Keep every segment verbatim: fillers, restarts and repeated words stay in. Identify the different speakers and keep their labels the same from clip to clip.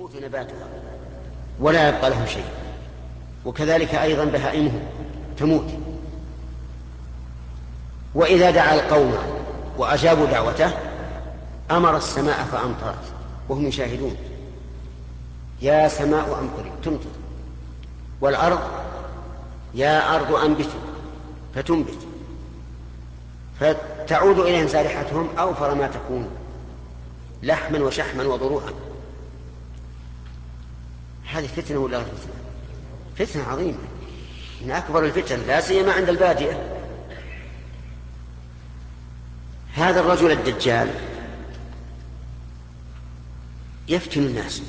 Speaker 1: يموت نباتها ولا يبقى له شيء، وكذلك أيضا بهائمه تموت. وإذا دعا القوم وأجابوا دعوته أمر السماء فأمطرت وهم يشاهدون، يا سماء أمطري تمطر، والأرض يا أرض أنبتي فتنبت، فتعود إليهم سارحتهم أوفر ما تكون لحما وشحما وضروعا. هذه فتنة ولا غير فتنة؟ فتنة عظيمة من أكبر الفتن، لا سيما عند البادية. هذا الرجل الدجال يفتن الناس،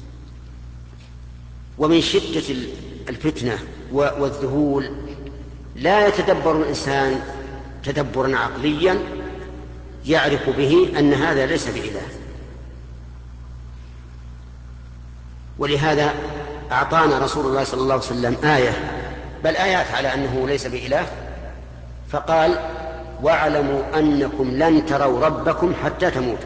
Speaker 1: ومن شدة الفتنة والذهول لا يتدبر الإنسان تدبرا عقليا يعرف به أن هذا ليس بإله. ولهذا أعطانا رسول الله صلى الله عليه وسلم آية، بل آيات على أنه ليس بإله، فقال: واعلموا أنكم لن تروا ربكم حتى تموتوا.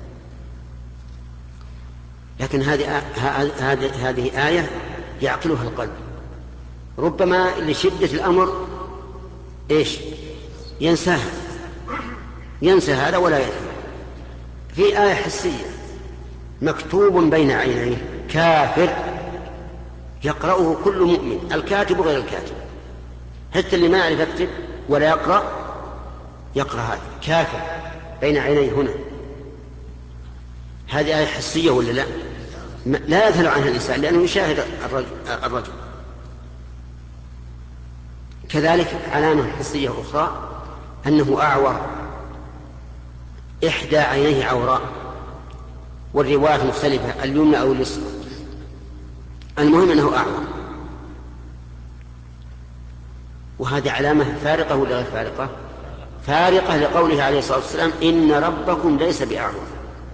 Speaker 1: لكن هذه هذه آية يعقلها القلب، ربما لشدة الأمر إيش ينساها، ينسى هذا ولا يفهم. في آية حسية مكتوب بين عينيه كافر يقرأه كل مؤمن، الكاتب وغير الكاتب، حتى اللي ما يعرف يكتب ولا يقرأ يقرأ هذا كافر بين عينيه هنا. هذه آية حسية ولا لا؟ لا يذهل عنها الإنسان لأنه يشاهد الرجل, الرجل. كذلك علامة حسية أخرى أنه أعور، إحدى عينيه عوراء، والروايات مختلفة اليمنى أو اليسرى، المهم أنه أعور. وهذه علامة فارقة ولا غير فارقة؟ فارقة، لقوله عليه الصلاة والسلام: إن ربكم ليس بأعور.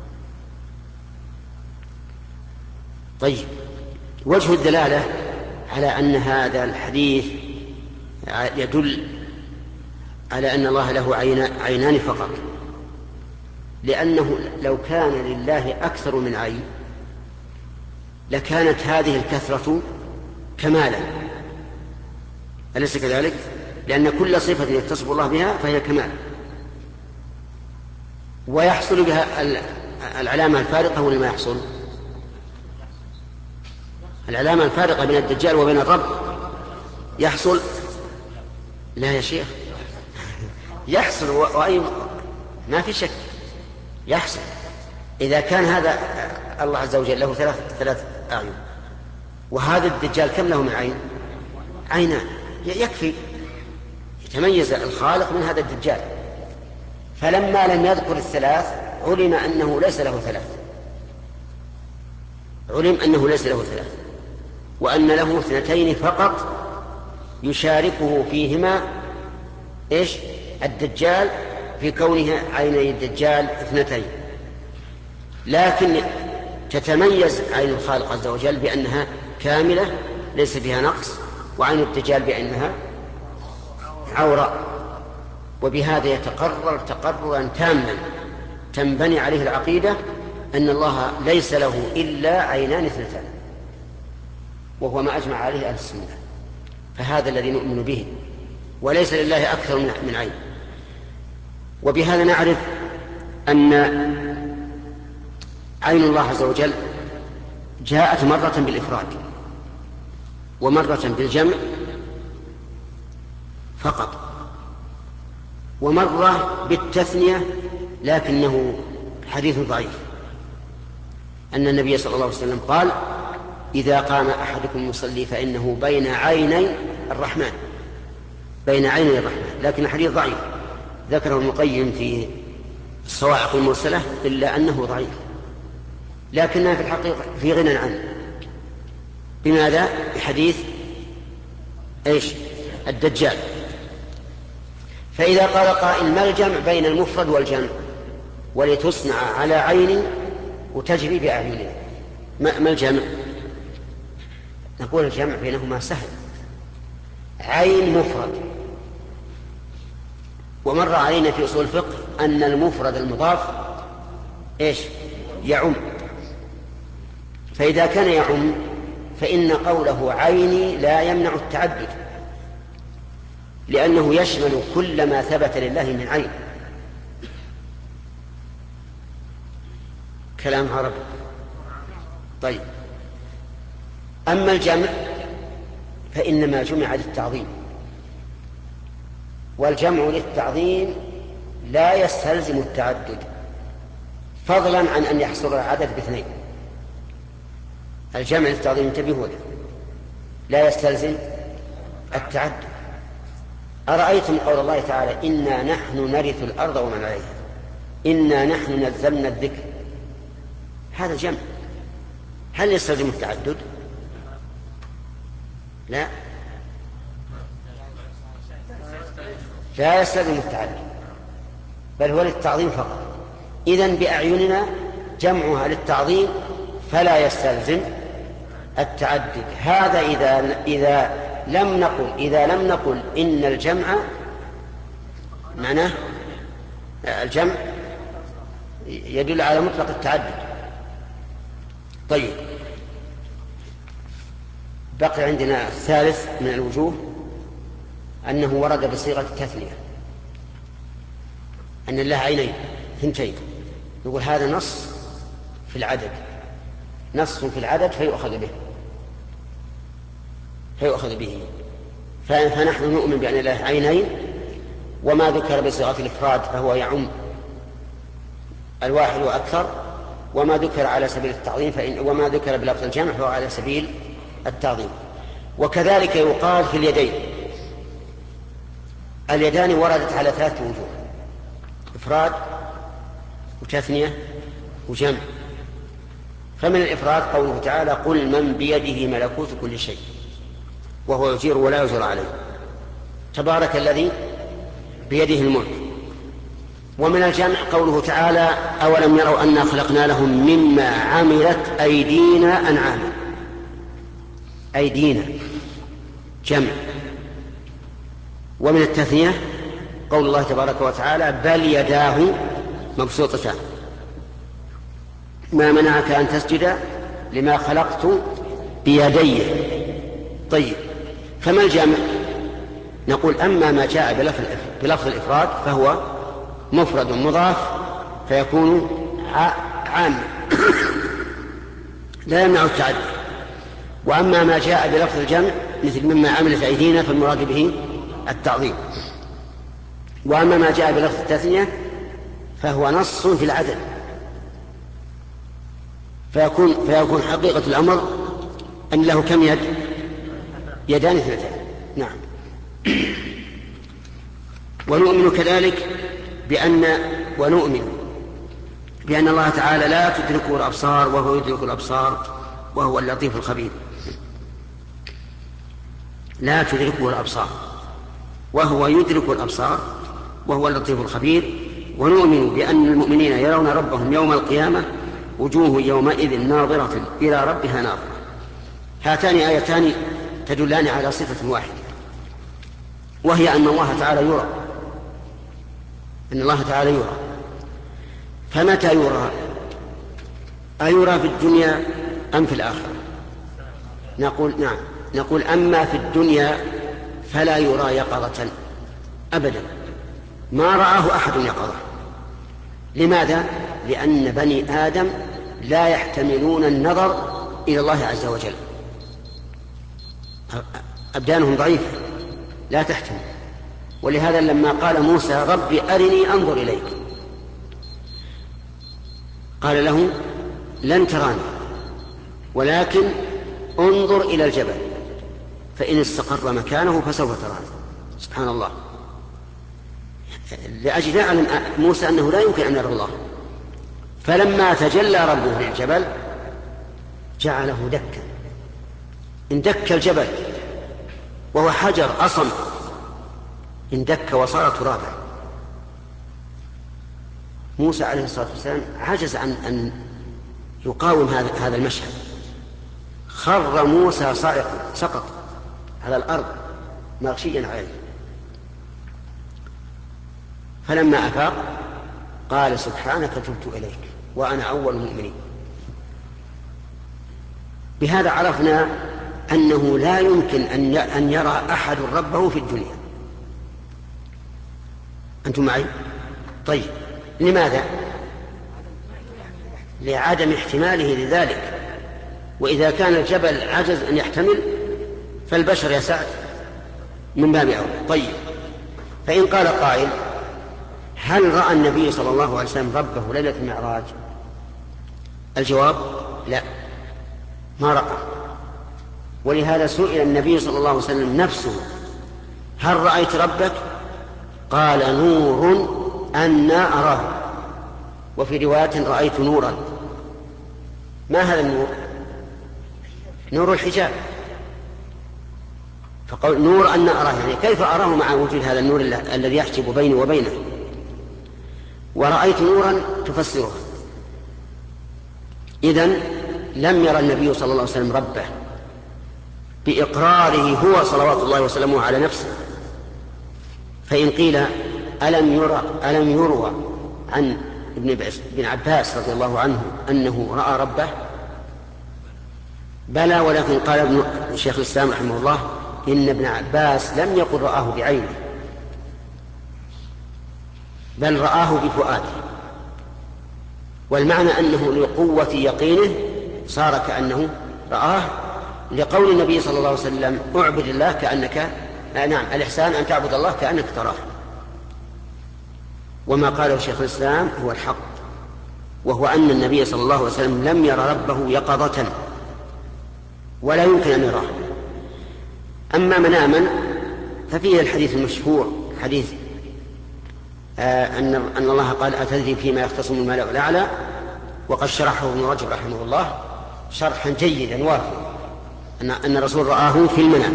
Speaker 1: طيب، وجه الدلالة على أن هذا الحديث يدل على أن الله له عينان فقط، لأنه لو كان لله أكثر من عين لكانت هذه الكثرة كمالا، أليس كذلك؟ لأن كل صفة يتصف الله بها فهي كمال، ويحصل بها العلامة الفارقة ولا ما يحصل؟ العلامة الفارقة بين الدجال وبين الرب يحصل؟ لا يا شيخ، يحصل، وأي ما في شك يحصل. إذا كان هذا الله عز وجل له ثلاث ثلاث أعين، وهذا الدجال كم له من عين؟ عينان، يكفي يتميز الخالق من هذا الدجال. فلما لم يذكر الثلاث علم أنه ليس له ثلاث، علم أنه ليس له ثلاث، وأن له اثنتين فقط يشاركه فيهما إيش؟ الدجال، في كونه عيني الدجال اثنتين، لكن تتميز عين الخالق عز وجل بأنها كاملة ليس فيها نقص، وعين الدجال بأنها عوراء. وبهذا يتقرر تقررا تاما تنبني عليه العقيدة أن الله ليس له إلا عينان اثنتان، وهو ما أجمع عليه أهل السنة. فهذا الذي نؤمن به، وليس لله أكثر من عين. وبهذا نعرف أن عين الله عز وجل جاءت مرة بالإفراد ومرة بالجمع فقط، ومرة بالتثنية، لكنه حديث ضعيف. أن النبي صلى الله عليه وسلم قال: إذا قام أحدكم يصلي فإنه بين عيني الرحمن، بين عيني الرحمن، لكن الحديث ضعيف، ذكره ابن القيم في الصواعق المرسلة، إلا أنه ضعيف، لكنها في الحقيقة في غنى عنه. بماذا؟ بحديث إيش؟ الدجال. فإذا قال قائل: ما الجمع بين المفرد والجمع؟ ولتصنع على عيني وتجري بأعيننا، ما الجمع؟ نقول الجمع بينهما سهل، عين مفرد. ومر علينا في أصول الفقه أن المفرد المضاف إيش؟ يعم. فإذا كان يعم فإن قوله عيني لا يمنع التعدد، لأنه يشمل كل ما ثبت لله من عين. كلام عربي. طيب، أما الجمع فإنما جمع للتعظيم، والجمع للتعظيم لا يستلزم التعدد، فضلا عن أن يحصل العدد باثنين. الجمع للتعظيم انتبهوا له لا يستلزم التعدد. أرأيتم قول الله تعالى إنا نحن نرث الأرض ومن عليها، إنا نحن نزلنا الذكر، هذا جمع، هل يستلزم التعدد؟ لا، لا يستلزم التعدد، بل هو للتعظيم فقط. إذن بأعيننا جمعها للتعظيم فلا يستلزم التعدد. هذا إذا إذا لم نقل إذا لم نقل إن الجمع معناه الجمع يدل على مطلق التعدد. طيب، بقي عندنا الثالث من الوجوه أنه ورد بصيغة التثنية، أن الله عينين ثنتين، يقول هذا نص في العدد، نص في العدد فيؤخذ به فيؤخذ به فنحن نؤمن بأن الله عينين، وما ذكر بصيغة الإفراد فهو يعم الواحد وأكثر، وما ذكر على سبيل التعظيم فإن وما ذكر بلفظ الجمع فهو على سبيل التعظيم. وكذلك يقال في اليدين، اليدان وردت على ثلاثة وجوه: إفراد وتثنية وجمع. فمن الإفراد قوله تعالى قل من بيده ملكوت كل شيء وهو يجير ولا يجر عليه، تبارك الذي بيده الملك. ومن الجمع قوله تعالى أولم يروا أنا خلقنا لهم مما عملت أيدينا أنعاما، أيدينا جمع. ومن التثنية قول الله تبارك وتعالى بل يداه مبسوطتان ما منعك أن تسجد لما خلقت بيدي. طيب، فما الجمع؟ نقول أما ما جاء بلفظ الإفراد فهو مفرد مضاف فيكون عام لا يمنع التعدد. وأما ما جاء بلفظ الجمع مثل مما عملت أيدينا فالمراد به التعظيم. وأما ما جاء بلفظ التثنية فهو نص في العدد، فيكون, فيكون حقيقة الأمر أن له كم يد؟ يدان اثنتان. نعم. ونؤمن كذلك بأن ونؤمن بأن الله تعالى لا تدركه الأبصار وهو يدرك الأبصار وهو اللطيف الخبير. لا تدركه الأبصار وهو يدرك الأبصار وهو اللطيف الخبير. ونؤمن بأن المؤمنين يرون ربهم يوم القيامة وجوه يومئذ ناظرة إلى ربها ناظرة. هاتان آيتان تدلان على صفة واحدة، وهي أن الله تعالى يرى، أن الله تعالى يرى. فمتى يرى؟ أيرى في الدنيا أم في الآخرة؟ نقول نعم، نقول أما في الدنيا فلا يرى يقظة أبدا، ما رآه أحد يقظة. لماذا؟ لأن بني آدم لا يحتملون النظر إلى الله عز وجل، أبدانهم ضعيفة لا تحتمل. ولهذا لما قال موسى ربي أرني أنظر إليك قال له لن تراني ولكن انظر إلى الجبل فإن استقر مكانه فسوف تراني. سبحان الله، لأجل يعلم موسى أنه لا يمكن أن يرى الله. فلما تجلى ربه للجبل جعله دكا، اندك الجبل وهو حجر أصم، اندك وصار ترابا. موسى عليه الصلاة والسلام عجز عن أن يقاوم هذا المشهد، خر موسى صاعقا سقط على الأرض مغشيا عليه. فلما أفاق قال سبحانك تبت إليك وأنا أول المؤمنين. بهذا عرفنا أنه لا يمكن أن يرى أحد ربه في الدنيا. أنتم معي؟ طيب لماذا؟ لعدم احتماله لذلك، وإذا كان الجبل عجز أن يحتمل فالبشر يا سعد من باب أولى. طيب فإن قال قائل هل رأى النبي صلى الله عليه وسلم ربه ليلة المعراج؟ الجواب لا، ما رأى. ولهذا سئل النبي صلى الله عليه وسلم نفسه هل رأيت ربك؟ قال نور أنا أراه، وفي رواية رأيت نورا. ما هذا النور؟ نور الحجاب. فقال نور أنا أراه، يعني كيف أراه مع وجود هذا النور الذي يحجب بيني وبينه؟ ورأيت نورا تفسره. إذن لم يرى النبي صلى الله عليه وسلم ربه بإقراره هو صلوات الله وسلامه على نفسه. فإن قيل ألم يرى ألم يروى عن ابن عباس رضي الله عنه أنه رأى ربه؟ بلى، ولكن قال ابن الشيخ الإسلام رحمه الله إن ابن عباس لم يقل رآه بعينه، بل رآه بفؤاده، والمعنى أنه لقوة يقينه صار كأنه رآه، لقول النبي صلى الله عليه وسلم اعبد الله كأنك آه نعم الإحسان أن تعبد الله كأنك تراه. وما قاله شيخ الإسلام هو الحق، وهو أن النبي صلى الله عليه وسلم لم يرى ربه يقظة ولا يمكن أن يراه. أما مناما ففيه الحديث المشهور حديث آه أن, أن الله قال أتدري فيما يختصم الملأ الأعلى، وقد شرحه ابن رجب رحمه الله شرحا جيدا وافيا أن, أن الرسول رآه في المنام.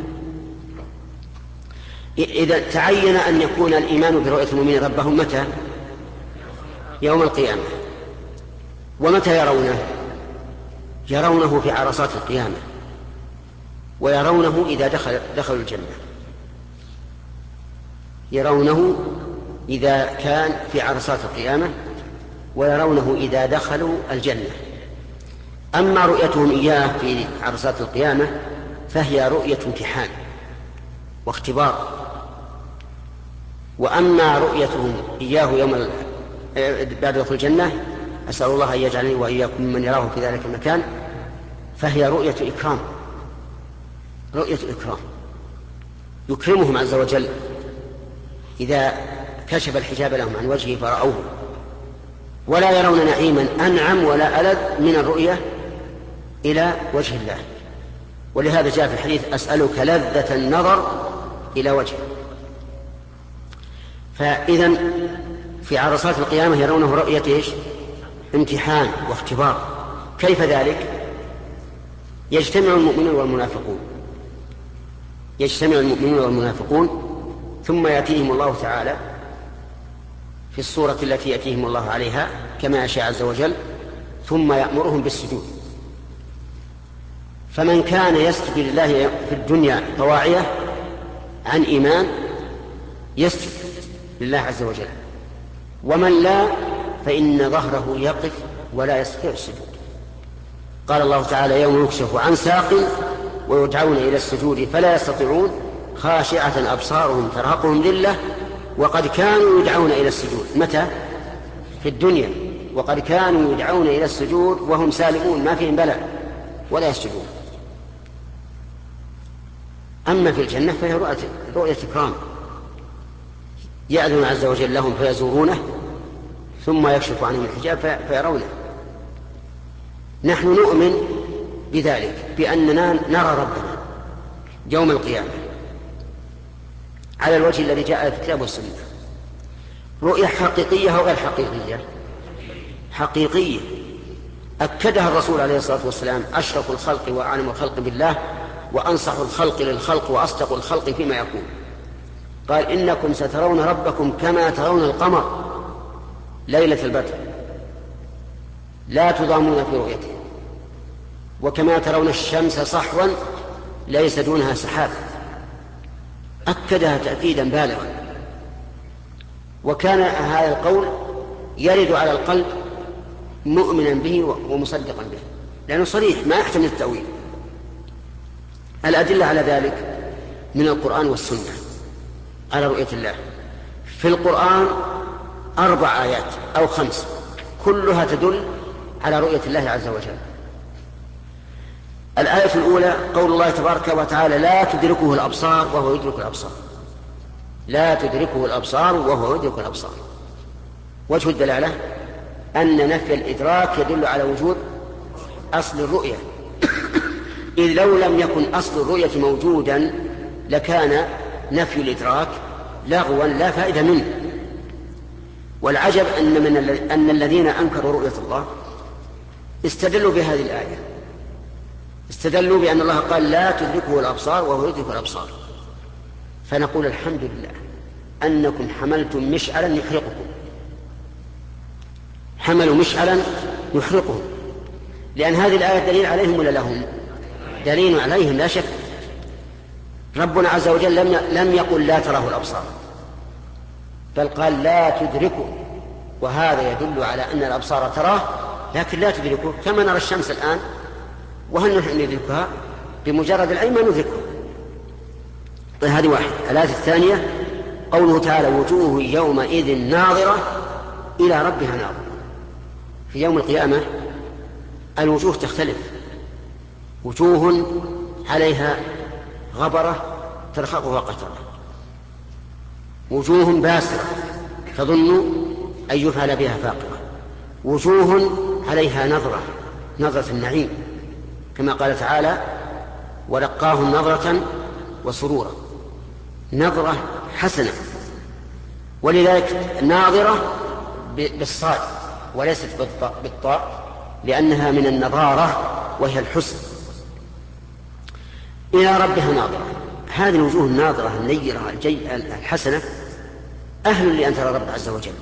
Speaker 1: إذا تعين أن يكون الإيمان برؤية المؤمنين ربهم متى؟ يوم القيامة. ومتى يرونه؟ يرونه في عرصات القيامة، ويرونه إذا دخل دخلوا الجنة، يرونه إذا كان في عرصات القيامة، ويرونه إذا دخلوا الجنة. أما رؤيتهم إياه في عرصات القيامة فهي رؤية امتحان واختبار، وأما رؤيتهم إياه يوم ال... بعد دخول الجنة، أسأل الله أن يجعلني وإياكم من يراه في ذلك المكان، فهي رؤية إكرام، رؤية إكرام يكرمهم عز وجل إذا كشف الحجاب لهم عن وجهه فرأوه، ولا يرون نعيما أنعم ولا ألذ من الرؤية إلى وجه الله. ولهذا جاء في الحديث أسألك لذة النظر إلى وجهه. فإذا في عرصات القيامة يرونه رؤية إيش؟ امتحان واختبار. كيف ذلك؟ يجتمع المؤمنون والمنافقون يجتمع المؤمنون والمنافقون ثم يأتيهم الله تعالى في الصورة التي يأتيهم الله عليها كما يشاء عز وجل، ثم يأمرهم بالسجود. فمن كان يسجد لله في الدنيا طواعية عن إيمان يسجد لله عز وجل، ومن لا فإن ظهره يقف ولا يستطيع السجود. قال الله تعالى يوم يكشف عن ساق ويدعون إلى السجود فلا يستطيعون خاشعة أبصارهم ترهقهم ذلة وقد كانوا يدعون إلى السجود. متى؟ في الدنيا. وقد كانوا يدعون إلى السجود وهم سالمون ما فيهم بلاء ولا يسجدون. أما في الجنة فهي رؤية إكرام، يأذن عز وجل لهم فيزورونه ثم يكشف عنهم الحجاب فيرونه. نحن نؤمن بذلك، بأننا نرى ربنا يوم القيامة على الوجه الذي جاء في الكتاب والسنة. رؤية حقيقية أو غير حقيقية؟ حقيقية، أكدها الرسول عليه الصلاة والسلام أشرف الخلق وأعلم الخلق بالله وأنصح الخلق للخلق وأصدق الخلق فيما يقول. قال إنكم سترون ربكم كما ترون القمر ليلة البدر لا تضامون في رؤيته، وكما ترون الشمس صحوا ليس دونها سحاب. أكدها تأكيدا بالغا، وكان هذا القول يرد على القلب مؤمنا به ومصدقا به. لأنه صريح ما يحتمل التأويل. الأدلة على ذلك من القرآن والسنة على رؤية الله. في القرآن أربع آيات أو خمس كلها تدل على رؤية الله عز وجل. الآية الأولى قول الله تبارك وتعالى لا تدركه الأبصار وهو يدرك الأبصار. لا تدركه الأبصار وهو يدرك الأبصار. وجه الدلالة أن نفي الإدراك يدل على وجود أصل الرؤية، إذ لو لم يكن أصل الرؤية موجودا لكان نفي الإدراك لغوا لا فائدة منه. والعجب أن, من أن الذين أنكروا رؤية الله استدلوا بهذه الآية، استدلوا بأن الله قال لا تدركه الأبصار وهو يدرك الأبصار. فنقول الحمد لله أنكم حملتم مشعلا يحرقكم، حملوا مشعلا يحرقهم، لأن هذه الآية دليل عليهم ولا لهم؟ دليل عليهم لا شك. ربنا عز وجل لم لم يقل لا تراه الأبصار، بل قال لا تدركه، وهذا يدل على أن الأبصار تراه لكن لا تدركه، كما نرى الشمس الآن وهل نحن ندركها؟ بمجرد العين ما ندركها. طيب هذه واحدة. الآية الثانية قوله تعالى وجوه يومئذ ناظرة إلى ربها ناظرة. في يوم القيامة الوجوه تختلف، وجوه عليها غبرة ترهقها قترة، وجوه باسرة تظن أن يفعل بها فاقرة، وجوه عليها نظرة نظرة النعيم كما قال تعالى ولقاهم نظرة وسرورا، نظرة حسنة. ولذلك ناظرة بالصاد وليست بالطاء لأنها من النظارة وهي الحسن. إلى ربها ناظرة، هذه الوجوه الناظرة النيرة الحسنة أهل لأن ترى رب عز وجل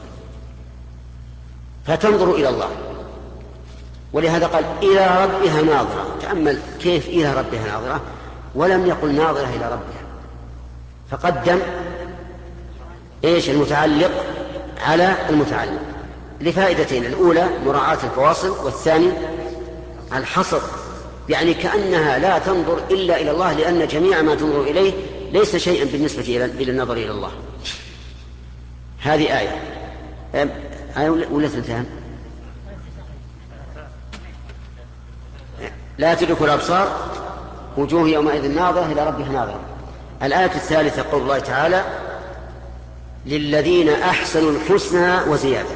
Speaker 1: فتنظر إلى الله. ولهذا قال إلى ربها ناظرة. تأمل كيف إلى ربها ناظرة ولم يقل ناظرة إلى ربها، فقدم إيش المتعلق على المتعلق لفائدتين: الأولى مراعاة الفواصل، والثاني الحصر، يعني كأنها لا تنظر إلا إلى الله لأن جميع ما تنظر إليه ليس شيئا بالنسبة إلى النظر إلى الله. هذه آية آية ولا ثنتان؟ لا تدرك الأبصار وجوه يومئذ ناظرة إلى ربها ناظرة. الآية الثالثة قول الله تعالى للذين أحسنوا الحسنى وزيادة.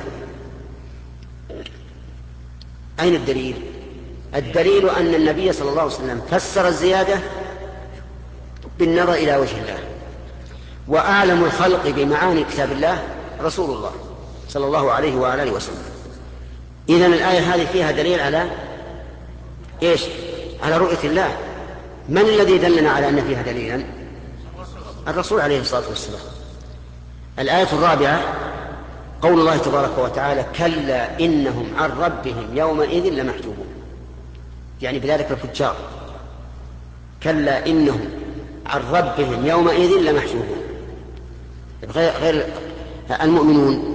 Speaker 1: أين الدليل؟ الدليل أن النبي صلى الله عليه وسلم فسر الزيادة بالنظر إلى وجه الله، وأعلم الخلق بمعاني كتاب الله رسول الله صلى الله عليه وآله وسلم. إذن الآية هذه فيها دليل على إيش؟ على رؤية الله. من الذي دلنا على أن فيها دليلا؟ الرسول عليه الصلاة والسلام. الآية الرابعة قول الله تبارك وتعالى كلا إنهم عن ربهم يومئذ لمحجوبون، يعني بذلك الفجار. كلا إنهم عن ربهم يومئذ لمحجوبون، غير, غير المؤمنون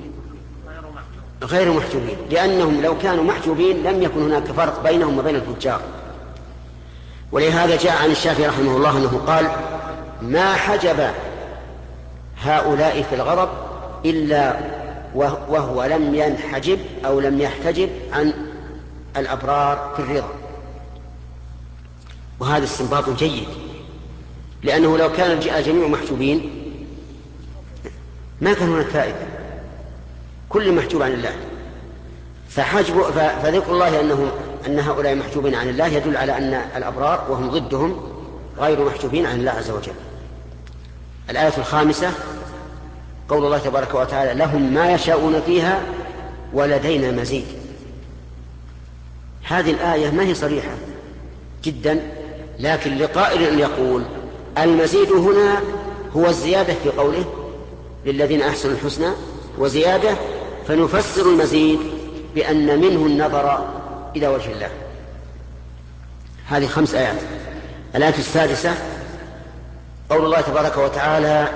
Speaker 1: غير محجوبين، لأنهم لو كانوا محجوبين لم يكن هناك فرق بينهم وبين الفجار. ولهذا جاء عن الشافعي رحمه الله أنه قال ما حجب هؤلاء في الغضب إلا وهو لم ينحجب أو لم يحتجب عن الأبرار في الرضا. وهذا استنباط جيد، لأنه لو كان الجميع محجوبين ما كان هناك فائدة، كل محجوب عن الله. فحجب فذكر الله أنه أن هؤلاء محجوبين عن الله يدل على أن الأبرار وهم ضدهم غير محجوبين عن الله عز وجل. الآية الخامسة قول الله تبارك وتعالى لهم ما يشاءون فيها ولدينا مزيد. هذه الآية ما هي صريحة جدا، لكن لقائل أن يقول المزيد هنا هو الزيادة في قوله للذين أحسنوا الحسنى وزيادة، فنفسر المزيد بأن منه النظر إلى وجه الله. هذه خمس آيات. الآية السادسة قول الله تبارك وتعالى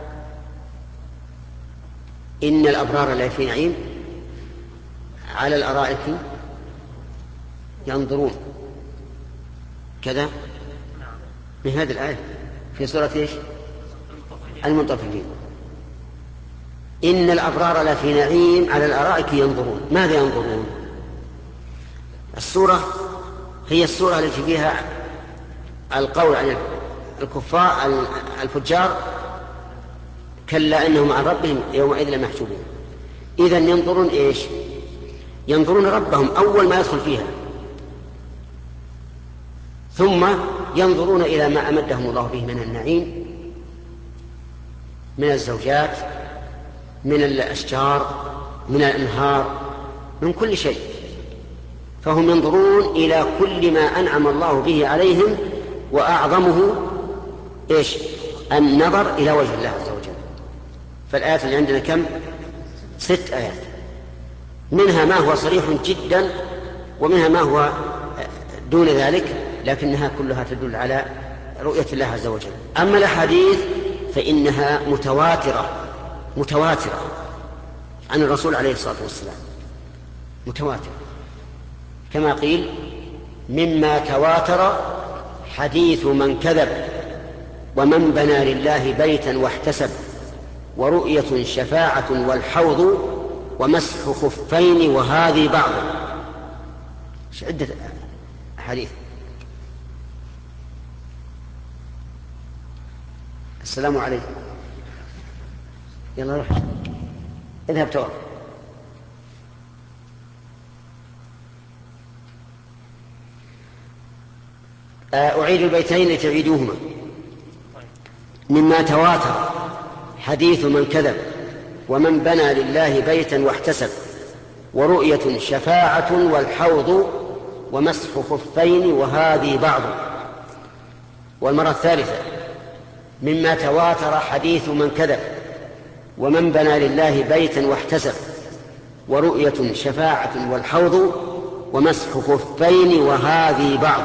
Speaker 1: إن الأبرار لفي نعيم على الأرائك ينظرون كذا من هذه الآية في سورة إيش؟ المطففين. إن الأبرار لفي نعيم على الأرائك ينظرون. ماذا ينظرون؟ السورة هي السورة التي فيها القول عن الكفار الفجار كلا إنهم عن ربهم يومئذ لمحجوبون. إذن ينظرون إيش؟ ينظرون ربهم أول ما يدخل فيها، ثم ينظرون إلى ما أمدهم الله به من النعيم، من الزوجات، من الأشجار، من الأنهار، من كل شيء. فهم ينظرون إلى كل ما أنعم الله به عليهم، وأعظمه إيش؟ النظر إلى وجه الله عز وجل. فالآيات اللي عندنا كم؟ ست آيات، منها ما هو صريح جدا ومنها ما هو دون ذلك، لكنها كلها تدل على رؤية الله عز وجل. أما الأحاديث فإنها متواترة متواترة عن الرسول عليه الصلاة والسلام، متواترة كما قيل: مما تواتر حديث من كذب، ومن بنى لله بيتا واحتسب، ورؤية شفاعة والحوض، ومسح خفين وهذه بعض. عدة حديث. السلام عليكم. يلا روح اذهب توقف. أعيد البيتين لتعيدوهما. مما تواتر حديث من كذب، ومن بنى لله بيتا واحتسب، ورؤية شفاعة والحوض، ومسح خفين وهذه بعض. والمرة الثالثة: مما تواتر حديث من كذب، ومن بنى لله بيتا واحتسب، ورؤية شفاعة والحوض، ومسح خفين وهذه بعض.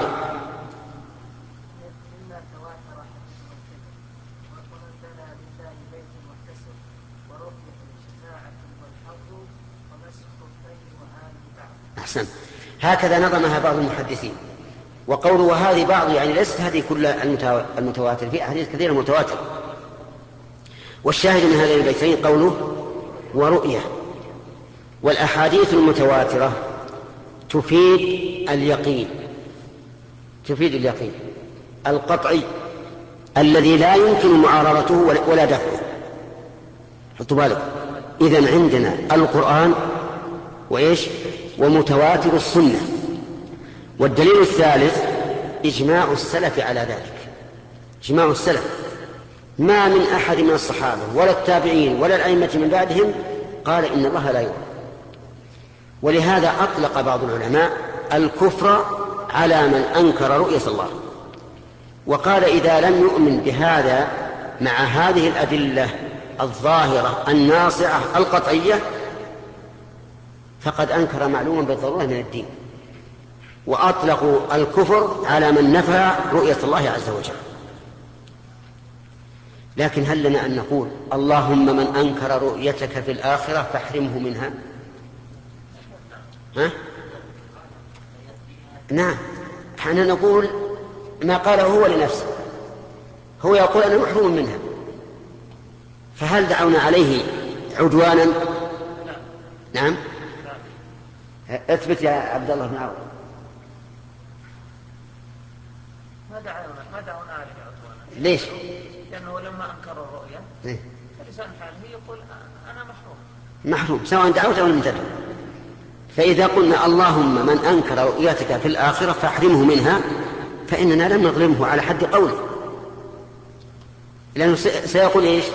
Speaker 1: أحسن. هكذا نظمها بعض المحدثين. وقوله وهذه بعض يعني ليست هذه كل المتواتر، في أحاديث كثيرة متواترة. والشاهد من هذين البيتين قوله ورؤية. والأحاديث المتواترة تفيد اليقين، تفيد اليقين القطعي الذي لا يمكن معارضته ولا دفعه. حطوا بالك، إذن عندنا القرآن وإيش؟ ومتواتر السنة. والدليل الثالث إجماع السلف على ذلك. إجماع السلف، ما من أحد من الصحابة ولا التابعين ولا الأئمة من بعدهم قال إن الله لا يرى. ولهذا أطلق بعض العلماء الكفر على من أنكر رؤية الله، وقال إذا لم يؤمن بهذا مع هذه الأدلة الظاهرة الناصعة القطعية فقد أنكر معلوما بالضرورة من الدين. وأطلقوا الكفر على من نفى رؤية الله عز وجل. لكن هل لنا أن نقول اللهم من أنكر رؤيتك في الآخرة فاحرمه منها؟ ها؟ نعم، حنا نقول ما قاله هو لنفسه، هو يقول أنا محروم منها، فهل دعونا عليه عدوانا؟ نعم. اثبت يا عبد الله بن عوض.
Speaker 2: ما دعونا ما دعونا عليه عدوانا.
Speaker 1: ليش؟
Speaker 2: لأنه لما أنكر الرؤيا
Speaker 1: إيه؟
Speaker 2: فلسان حاله يقول أنا محروم
Speaker 1: محروم سواء دعوت أو لم تدعو. فإذا قلنا اللهم من أنكر رؤيتك في الآخرة فاحرمه منها فإننا لم نظلمه على حد قوله، لأنه سيقول إيش؟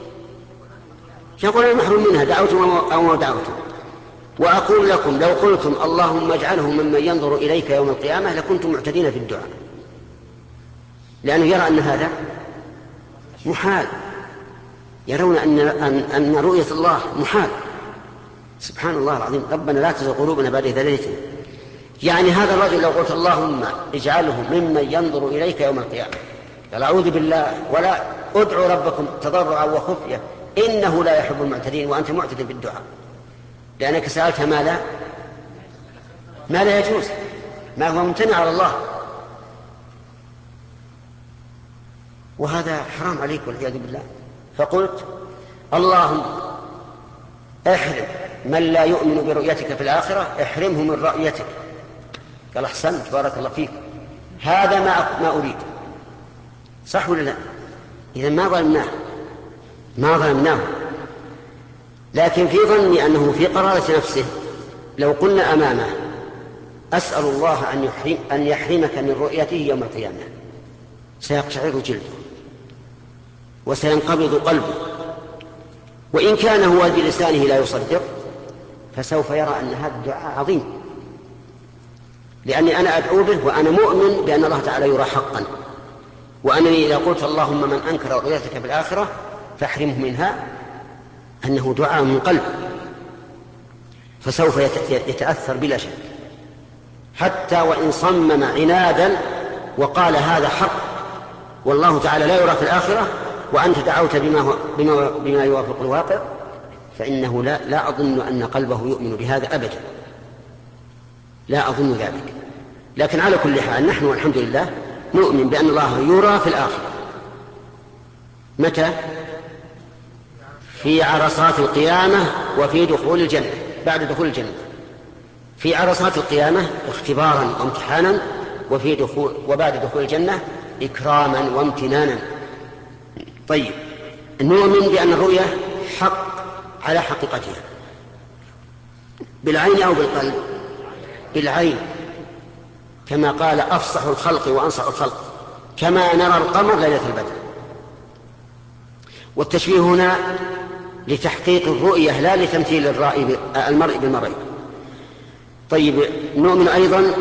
Speaker 1: سيقول أنا محروم منها دعوتم أو ما دعوتم. وأقول لكم لو قلتم اللهم اجعله ممن ينظر إليك يوم القيامة لكنتم معتدين في الدعاء، لأنه يرى أن هذا محال، يرون أن, أن, أن رؤية الله محال. سبحان الله العظيم. ربنا لا تزغ قلوبنا بعد إذ هديتنا. يعني هذا الرجل لو قلت اللهم اجعله ممن ينظر إليك يوم القيامة قال أعوذ بالله ولا ادعوا ربكم تضرعا وخفية إنه لا يحب المعتدين، وأنت معتد في الدعاء لأنك سألت ما لا ما لا يجوز. ما هو ممتنع على الله، وهذا حرام عليك والعياذ بالله. فقلت اللهم احرم من لا يؤمن برؤيتك في الآخرة، احرمه من رؤيتك. قال أحسنت بارك الله فيك، هذا ما ما أريد. صح ولا لا؟ إذا ما ظلمناه ما ظلمناه لكن في ظني أنه في قرارة نفسه لو قلنا أمامه أسأل الله أن يحرم أن يحرمك من رؤيته يوم القيامة، سيقشعر جلده وسينقبض قلبه، وإن كان هو بلسانه لا يصدق فسوف يرى أن هذا الدعاء عظيم، لأني أنا أدعو به وأنا مؤمن بأن الله تعالى يرى حقا، وأنني إذا قلت اللهم من أنكر رؤيتك بالآخرة فاحرمه منها أنه دعاء من قلب، فسوف يتأثر بلا شك، حتى وإن صمم عنادا وقال هذا حق والله تعالى لا يرى في الآخرة وأنت دعوت بما, هو بما, بما يوافق الواقع، فإنه لا, لا أظن أن قلبه يؤمن بهذا أبدا، لا أظن ذلك. لكن على كل حال نحن والحمد لله نؤمن بأن الله يرى في الآخرة. متى؟ في عرصات القيامة وفي دخول الجنة، بعد دخول الجنة. في عرصات القيامة اختبارا وامتحانا، وفي دخول وبعد دخول الجنة إكراما وامتنانا. طيب، نؤمن بأن الرؤية حق على حقيقتها بالعين أو بالقلب؟ بالعين، كما قال أفصح الخلق وأنصح الخلق كما نرى القمر ليلة البدر. والتشبيه هنا لتحقيق الرؤية لا لتمثيل الرأي المرء بالمرء. طيب، نؤمن أيضا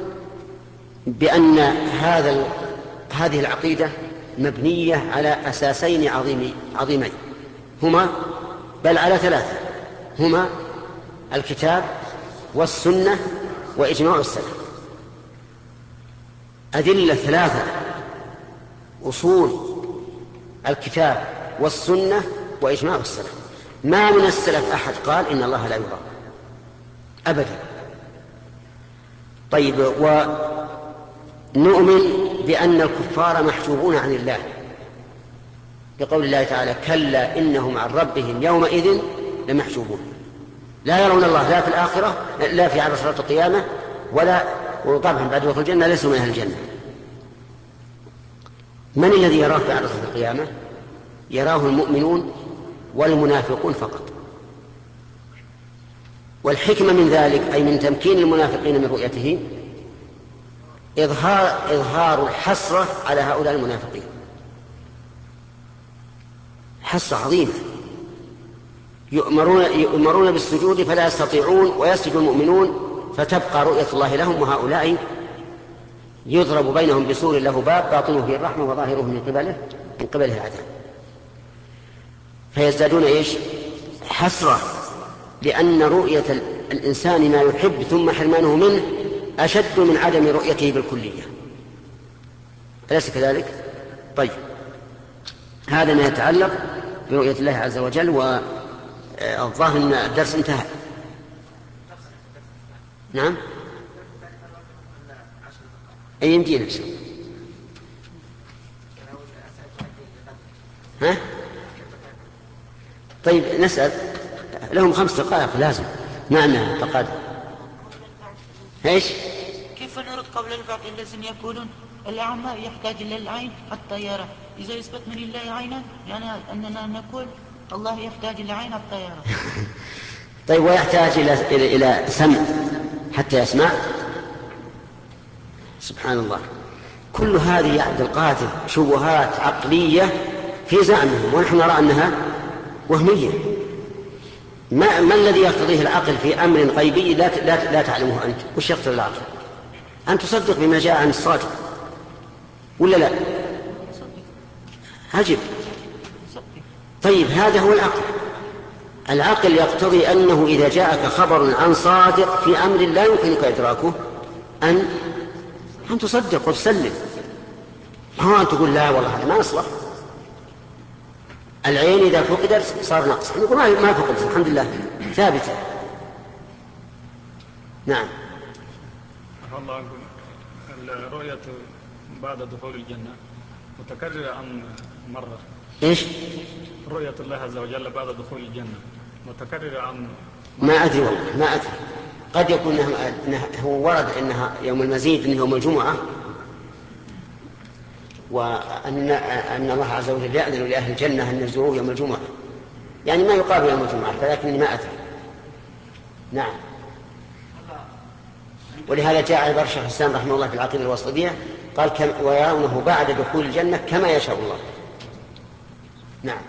Speaker 1: بأن هذا هذه العقيدة مبنية على أساسين عظيمين عظيمين هما بل على ثلاثة، هما الكتاب والسنة وإجماع السلف. أدلة ثلاثة أصول: الكتاب والسنة وإجماع السلف. ما من السلف أحد قال إن الله لا يرى أبدا. طيب، ونؤمن بأن الكفار محجوبون عن الله بقول الله تعالى كلا إنهم عن ربهم يومئذ لمحجوبون، لا يرون الله لا في الآخرة لا في عرصات القيامة ولا، وطبعا بعد دخول الجنة ليسوا من أهل الجنة. من الذي يراه في عرصات القيامة؟ يراه المؤمنون والمنافقون فقط. والحكمة من ذلك أي من تمكين المنافقين من رؤيته إظهار, إظهار الحسرة على هؤلاء المنافقين، حسرة عظيمة. يؤمرون, يؤمرون بالسجود فلا يستطيعون ويسجد المؤمنون فتبقى رؤية الله لهم، وهؤلاء يضرب بينهم بسور له باب باطنه فيه الرحمة وظاهره من قبله من قبله العذاب، فيزدادون إيش؟ حسرة، لأن رؤية الإنسان ما يحب ثم حرمانه منه أشد من عدم رؤيته بالكلية، أليس كذلك؟ طيب، هذا ما يتعلق برؤية الله عز وجل. والظاهر أن الدرس انتهى. نعم، أي يمدينا ها؟ طيب، نسأل لهم خمس دقائق لازم. نعم نعم تقدم. ايش؟
Speaker 3: كيف نرد قول البعض الذين يقولون الأعمى يحتاج إلى العين حتى يرى؟ إذا يثبت من الله عينا يعني أننا نقول الله يحتاج إلى عين حتى يرى.
Speaker 1: طيب، ويحتاج إلى إلى إلى سمع حتى يسمع؟ سبحان الله، كل هذه يا عبد القادر شبهات عقلية في زعمهم، ونحن نرى أنها وهمية. ما, ما الذي يقتضيه العقل في أمر غيبي لا, لا, لا تعلمه أنت؟ وش يقتضي العقل؟ أن تصدق بما جاء عن الصادق ولا لا؟ عجب. طيب، هذا هو العقل. العقل يقتضي أنه إذا جاءك خبر عن صادق في أمر لا يمكنك إدراكه أن أن تصدق وتسلم. ما أن تقول لا والله هذا ما يصلح. العين إذا فقدت صار نقص، نقول ما فقدت الحمد لله ثابتة. نعم.
Speaker 4: الله عنكم، الرؤية بعد دخول الجنة متكررة أم مرة؟
Speaker 1: إيش؟
Speaker 4: رؤية الله عز وجل بعد دخول الجنة متكررة أم؟
Speaker 1: ما أدري والله، ما أدري. قد يكون إنه هو ورد أنها يوم المزيد إنه يوم الجمعة، وأن أن الله عز وجل يأذن لأهل الجنة أن يزوروه يوم الجمعة، يعني ما يقابل يوم الجمعة، فلكني ما أدري. نعم. ولهذا جاء عبارة الشيخ الإسلام رحمه الله في العقيدة الواسطية قال ويرونه بعد دخول الجنة كما يشاء الله. نعم.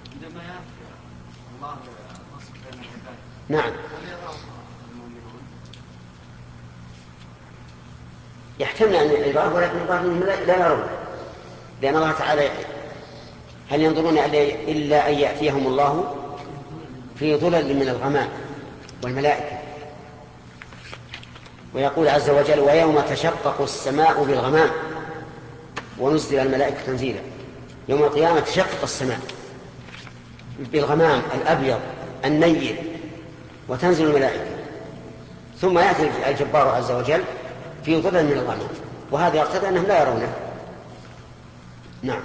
Speaker 1: نعم. يحتمل أن العبارة، ولكن العبارة لا يرون، لأن الله تعالى هل ينظرون إلا أن يأتيهم الله في ظلل من الغمام والملائكة. ويقول عز وجل ويوم تشقق السماء بالغمام ونزل الملائكة تنزيلا. يوم القيامة تشقق السماء بالغمام الأبيض النيل وتنزل الملائكة، ثم يأتي الجبار عز وجل في ظلل من الغمام، وهذا يقتضي أنهم لا يرونه. نعم.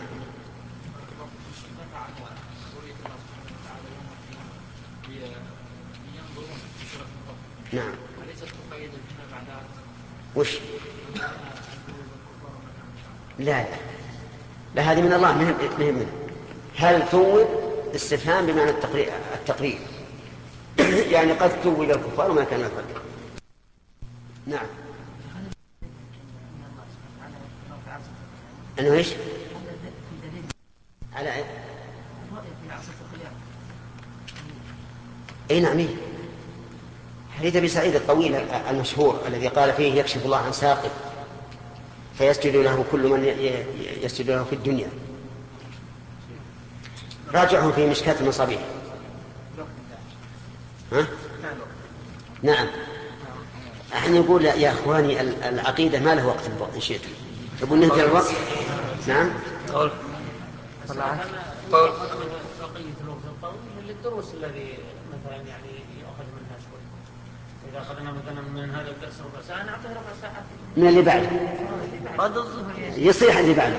Speaker 1: نعم. وش؟ لا لا لا، هذه من الله، مهم منه. هل ثوب استفهام بمعنى التقرير, التقرير. يعني قد ثوب الكفار وما كان الفرق. نعم. أنه إيش؟ على إيه؟ أي نعم. حديث أبي سعيد الطويل المشهور الذي قال فيه يكشف الله عن ساقه فيسجد له كل من يسجد له في الدنيا. راجعهم في مشكاة المصابيح. ها؟ نعم. احنا نقول يا اخواني العقيدة ما له وقت الوقت ان شئتم تقول ننكر الوقت. نعم.
Speaker 2: قول قول للدروس الذي مثلا يعني يأخذ منها شوي. إذا أخذنا مثلا من هذا الدرس ربع ساعة نعطيه ربع ساعة
Speaker 1: من اللي بعده
Speaker 2: بعد الظهر
Speaker 1: يصيح اللي بعده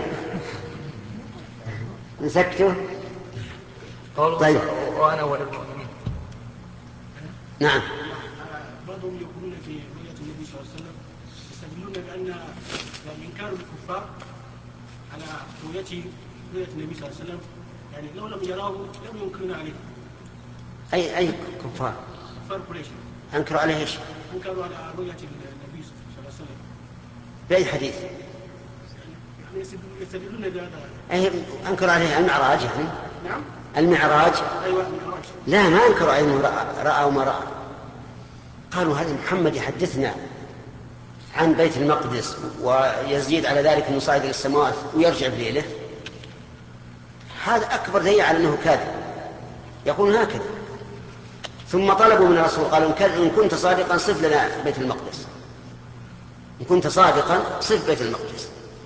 Speaker 1: نسكته.
Speaker 2: طيب. وأنا والمؤمنين.
Speaker 1: نعم.
Speaker 5: بعضهم يقولون في رؤية النبي صلى الله عليه وسلم يستدلون بأن يعني إنكار الكفار على رؤيته رؤية النبي صلى الله عليه وسلم يعني لو لم يراه لم ينكرون عليه.
Speaker 1: أي أي كفار؟
Speaker 5: كفار قريش.
Speaker 1: أنكروا عليه إيش؟
Speaker 5: أنكروا على رؤية النبي صلى الله عليه وسلم.
Speaker 1: بأي حديث؟
Speaker 5: يعني يستدلون بهذا.
Speaker 1: أي أنكروا عليه المعراج يعني؟
Speaker 5: نعم.
Speaker 1: المعراج.
Speaker 5: أيوة المعراج.
Speaker 1: لا ما أنكروا عليه أنه رأى, رأى وما رأى. قالوا هذا محمد يحدثنا عن بيت المقدس ويزيد على ذلك أنه صعد إلى السماوات ويرجع بليله. هذا أكبر دليل على أنه كاذب. يقول هكذا. ثم طلبوا من الرسول قالوا إن كنت صادقا صف لنا بيت المقدس، إن كنت صادقا صف بيت المقدس.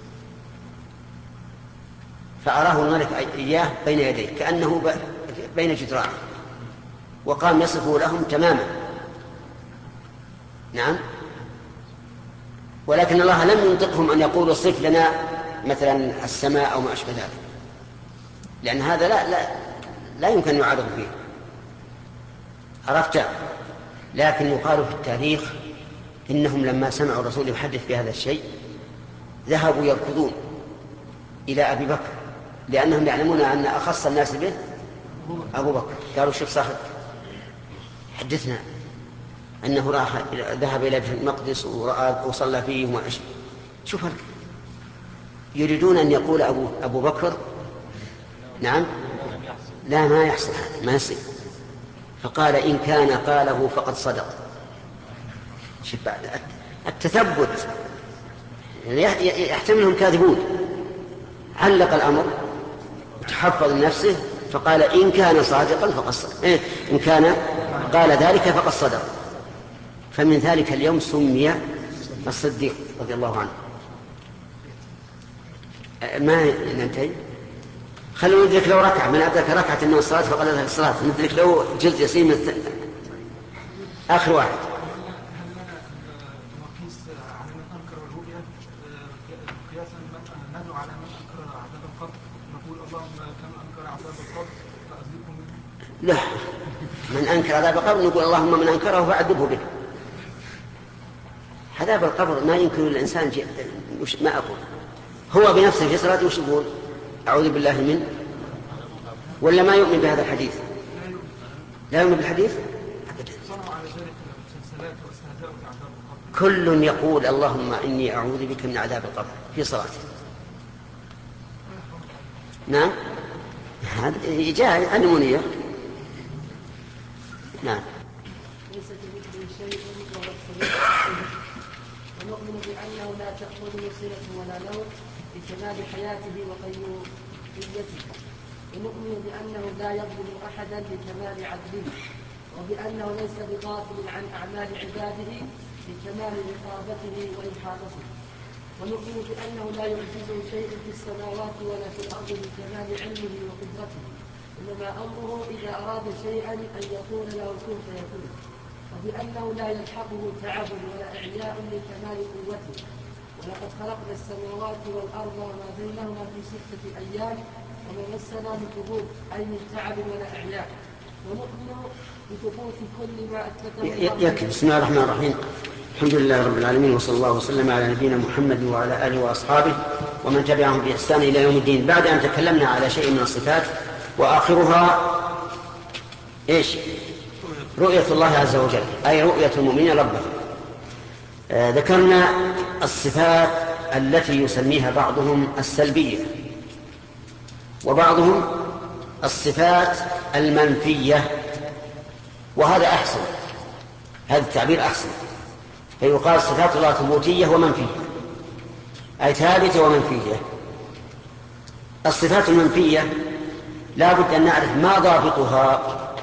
Speaker 1: فأراه الملك إياه بين يديه كأنه بين جدران وقام يصفه لهم تماما. نعم. ولكن الله لم ينطقهم أن يقولوا صف لنا مثلا السماء أو ما أشبه ذلك، لأن هذا لا, لا, لا يمكن أن يعرض فيه. عرفت؟ لكن يقال في التاريخ إنهم لما سمعوا الرسول يحدث بهذا الشيء ذهبوا يركضون إلى أبي بكر، لأنهم يعلمون أن أخص الناس به أبو بكر. قالوا شوف صاحب حدثنا أنه راح ذهب إلى المقدس ورأى وصلى فيه وما أشبه. شوف يريدون أن يقول أبو, أبو بكر نعم لا ما يحصل هذا ما يصير. فقال إن كان قاله فقد صدق. شوف بعد التثبت يحتملهم كاذبون. علق الأمر وتحفظ لنفسه فقال إن كان صادقا فقد صدق. إيه؟ إن كان قال ذلك فقد صدق. فمن ذلك اليوم سمي الصديق رضي الله عنه. ما ننتهي. خلوا ندرك لو ركعة من أدرك ركعة من الصلاة فقد أدرك الصلاة. ندرك لو جزء يسير من آخر واحد.
Speaker 6: قياسا ندعو على من انكر عذاب القبر نقول اللهم كم انكر عذاب القبر فاذيقه منه.
Speaker 1: لا، من انكر عذاب القبر نقول اللهم من انكره فعذبه به. عذاب القبر ما يمكن الانسان ما اقول هو بنفسه في صلاته وش يقول؟ اعوذ بالله منه، ولا ما يؤمن بهذا الحديث؟ لا يؤمن بالحديث ابدا. كل يقول اللهم إني أعوذ بك من عذاب القبر في صلاته. نعم، هذا جاء عن منير. نعم.
Speaker 7: ليس كمثله شيء وهو السميع ونؤمن بأنه لا تأخذه سنة ولا نوم لكمال حياته وقيوميته، ونؤمن بأنه لا يظلم أحدا لكمال عدله، وبأنه ليس بغافل عن أعمال عباده لكمال رقابته وإحاطته، ونؤمن بأنه لا يعجزه شيء في السماوات ولا في الأرض لكمال علمه وقدرته، إنما أمره إذا أراد شيئا أن يقول له كن فيكون، وبأنه لا يلحقه تعب ولا إعياء لكمال قوته، ولقد خلقنا السماوات والأرض وما بينهما في ستة أيام وما مسنا من لغوب أي من تعب ولا إعياء، ونؤمن بثبوت كل ما أثبته
Speaker 1: يكفي. بسم الله الرحمن الرحيم، الحمد لله رب العالمين، وصلى الله وسلم على نبينا محمد وعلى آله وأصحابه ومن تبعهم بإحسان إلى يوم الدين. بعد أن تكلمنا على شيء من الصفات وآخرها إيش؟ رؤية الله عز وجل، أي رؤية المؤمنين ربه. آه ذكرنا الصفات التي يسميها بعضهم السلبية، وبعضهم الصفات المنفية، وهذا أحسن، هذا التعبير أحسن. فيقال صفات الله ثبوتية ومنفية، أي ثابتة ومنفية. الصفات المنفية لا بد أن نعرف ما ضابطها.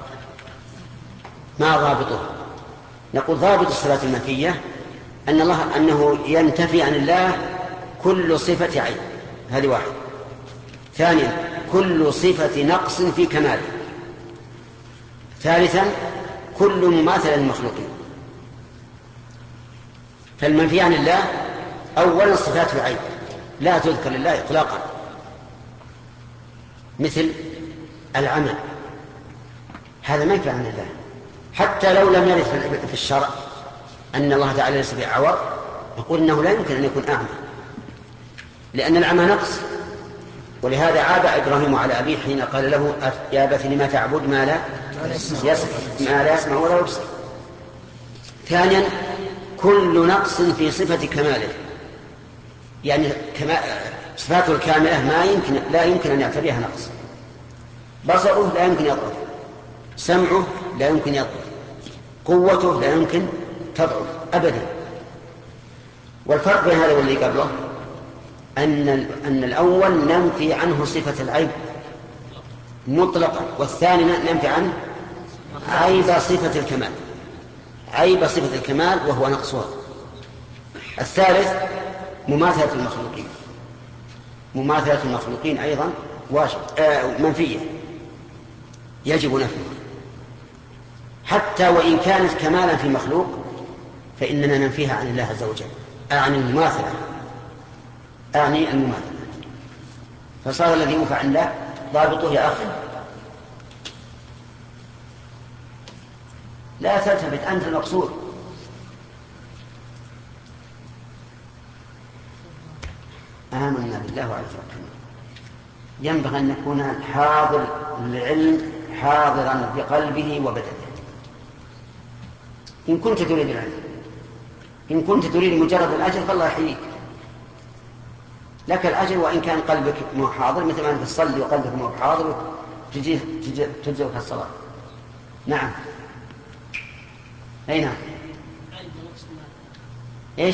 Speaker 1: ما ضابطها؟ نقول ضابط الصفات المنفية أن الله أنه ينتفي عن الله كل صفة عين، هذه واحد. ثانيا كل صفة نقص في كماله. ثالثا كل مماثل للمخلوقين. فالمنفي عن الله أولا صفات العين لا تذكر لله إطلاقا، مثل العمى، هذا منفي عن الله، حتى لو لم يرد في الشرع أن الله تعالى ليس بأعور، نقول إنه لا يمكن أن يكون أعمى، لأن العمى نقص. ولهذا عاب إبراهيم على أبيه حين قال له يا أبت لما تعبد ما لا يسمع ما لا يسمع ولا يبصر. ثانيا كل نقص في صفة كماله، يعني صفاته الكاملة ما يمكن لا يمكن أن يعتبرها نقص. بصره لا يمكن يضعف، سمعه لا يمكن يضعف، قوته لا يمكن تضعف أبدا. والفرق بين هذا والذي قبله أن أن الأول ننفي عنه صفة العيب مطلقا، والثاني ننفي عنه عيب صفة الكمال، عيب صفة الكمال وهو نقصها. الثالث مماثلة المخلوقين، مماثلة المخلوقين أيضا واجب آه منفية يجب نفيها، حتى وإن كانت كمالا في مخلوق فإننا ننفيها عن الله عز وجل. أعني المماثلة، أعني المماثلة. فصار الذي ينفع عن الله ضابطه يا أخي لا تلتفت، أنت المقصود. آمنا بالله وعلى توكلنا. ينبغي أن يكون الحاضر للعلم حاضرا بقلبه وبدنه. إن كنت تريد العلم، إن كنت تريد مجرد الأجر فالله يحييك، لك الأجر وإن كان قلبك مو حاضر، مثل ما أنت تصلي وقلبك مو حاضر تجي تجزئك الصلاة. نعم. أي نعم. إيش؟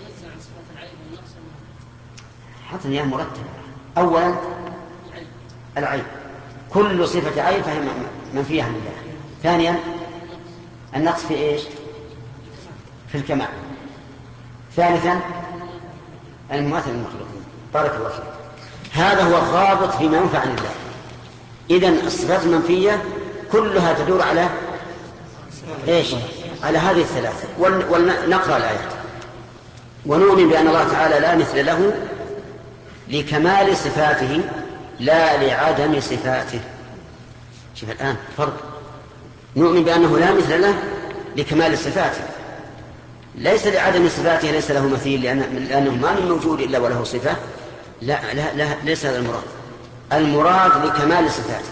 Speaker 1: حتى هي مرتبة. أولا العيب، كل صفة عيب فهي منفية عن الله. ثانيا النقص في إيش؟ في الكمال. ثالثا المماثل للمخلوقين. بارك الله فيك. هذا هو الضابط فيما ينفع عن الله. إذن الصفات المنفية كلها تدور على إيش؟ على هذه الثلاثة. ونقرأ الآيات. ونؤمن بأن الله تعالى لا مثل له لكمال صفاته لا لعدم صفاته. شوف الآن فرق، نؤمن بأنه لا مثل له لكمال صفاته، ليس لعدم صفاته ليس له مثيل لأنه ما من موجود إلا وله صفة، لا, لا, لا ليس هذا المراد، المراد لكمال صفاته.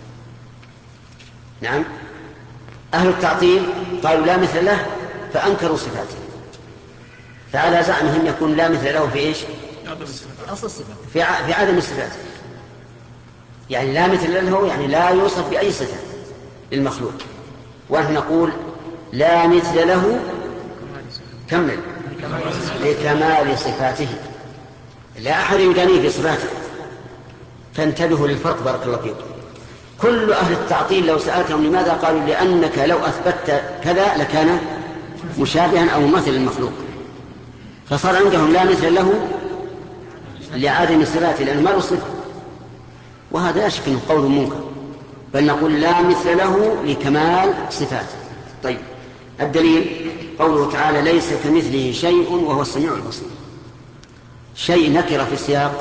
Speaker 1: نعم، أهل التعطيل قالوا لا مثل له فأنكروا صفاته، فعلى زعمهم يكون لا مثل له في إيش؟ أصل الصفات، في, ع... في عدم الصفات، يعني لا مثل له يعني لا يوصف بأي صفة للمخلوق، ونحن نقول لا مثل له كمل لكمال صفاته، لا أحد يدانيه في صفاته. فانتبهوا للفرق بارك الله فيكم. كل أهل التعطيل لو سألتهم لماذا قالوا لأنك لو أثبتت كذا لكان مشابها أو مثل المخلوق، فصار عندهم لا مثل له لعدم صفاته لأنه ما له صفة، وهذا لا شك أنه قول منكر، بل نقول لا مثل له لكمال صفاته. طيب، الدليل قوله تعالى ليس كمثله شيء وهو السميع البصير. شيء نكر في سياق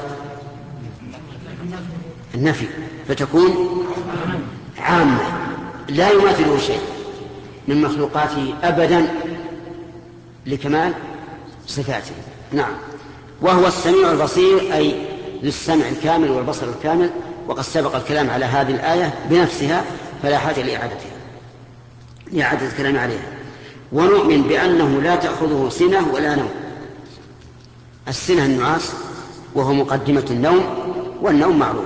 Speaker 1: النفي فتكون عامة، لا يماثله شيء من مخلوقاته أبدا لكمال صفاته. نعم، وهو السميع البصير أي للسمع الكامل والبصر الكامل، وقد سبق الكلام على هذه الآية بنفسها فلا حاجة لإعادتها لإعادة الكلام عليها. ونؤمن بأنه لا تأخذه سنة ولا نوم. السنة النعاس وهو مقدمة النوم، والنوم معروف.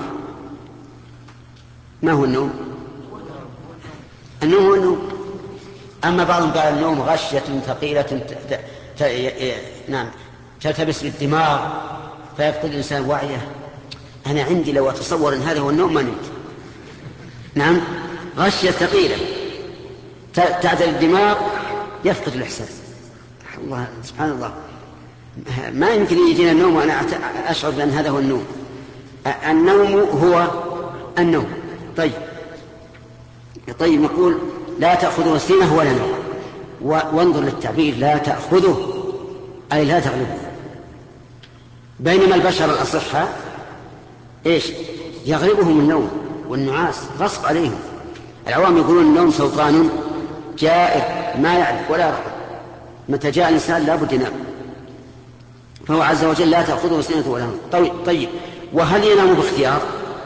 Speaker 1: ما هو النوم؟ النوم هو النوم. أما بعضهم قال النوم غشية ثقيلة ت... ت... ت... نعم تلتبس بالدماغ فيفقد الإنسان وعيه. أنا عندي لو أتصور أن هذا هو النوم ما نمت. نعم، غشية ثقيلة تعدل الدماغ يفقد الإحساس. الله سبحان الله، ما يمكن يجينا النوم وأنا أشعر بأن هذا هو النوم. النوم هو النوم. طيب طيب نقول لا تأخذه سنة ولا نوم، وانظر للتعبير لا تأخذه أي لا تغلبه. بينما البشر الأصحاء إيش يغلبهم النوم والنعاس غصب عليهم. العوام يقولون النوم سلطان جائر ما يعرف ولا يرحم، متى جاء الإنسان لا بد ينام، فهو عز وجل لا تأخذه سنة ولا نوم. طيب, طيب وهل ينام باختيار؟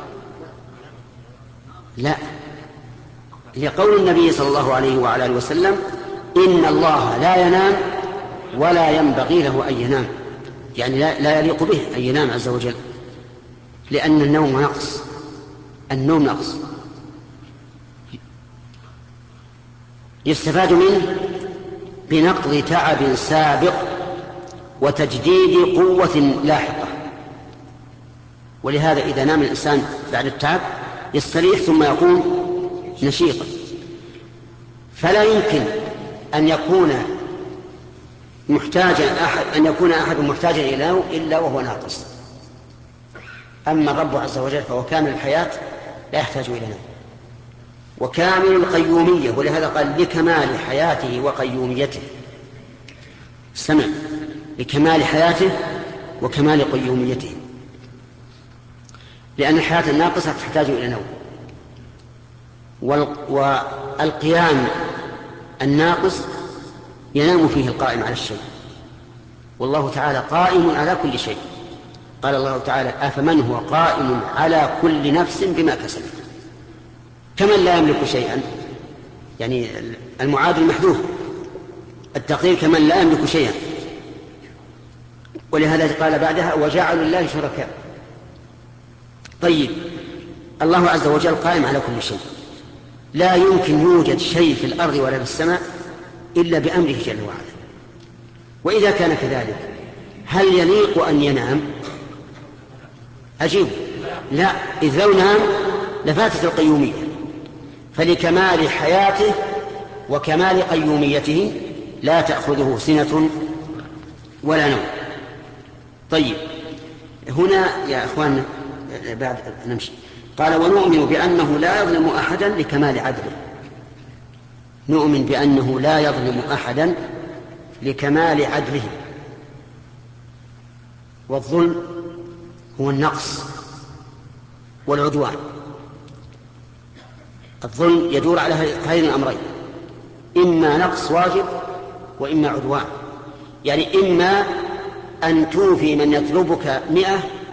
Speaker 1: لا، لقول النبي صلى الله عليه وعلى آله وسلم إن الله لا ينام ولا ينبغي له أن ينام، يعني لا, لا يليق به أن ينام عز وجل، لأن النوم نقص، النوم نقص يستفاد منه بنقض تعب سابق وتجديد قوة لاحقة. ولهذا إذا نام الإنسان بعد التعب يستريح ثم يقوم نشيطا، فلا يمكن أن يكون محتاجا أحد أن يكون أحد محتاجا إلى نوم إلا وهو ناقص. أما الرب عز وجل فهو كامل الحياة لا يحتاج إلى نوم، وكامل القيومية، ولهذا قال لكمال حياته وقيوميته. سمع، لكمال حياته وكمال قيوميته، لأن الحياة الناقصة تحتاج إلى نوم، والقيام الناقص ينام فيه القائم على الشيء، والله تعالى قائم على كل شيء. قال الله تعالى أفمن هو قائم على كل نفس بما كسبت. كمن لا يملك شيئا، يعني المعادل محذوف، التقدير كمن لا يملك شيئا. ولهذا قال بعدها وجعلوا الله شركاء. طيب الله عز وجل قائم على كل شيء، لا يمكن يوجد شيء في الأرض ولا في السماء إلا بأمره جل وعلا. وإذا كان كذلك هل يليق أن ينام؟ أجيب لا، إذ لو نام لفاتت القيومية، فلكمال حياته وكمال قيوميته لا تأخذه سنة ولا نوم. طيب هنا يا أخوان بعد نمشي. قال ونؤمن بأنه لا يظلم أحدا لكمال عدله. نؤمن بأنه لا يظلم أحدا لكمال عدله. والظلم هو النقص والعدوان. الظلم يدور على هذين الأمرين، إما نقص واجب وإما عدوان. يعني إما أن توفي من يطلبك مئة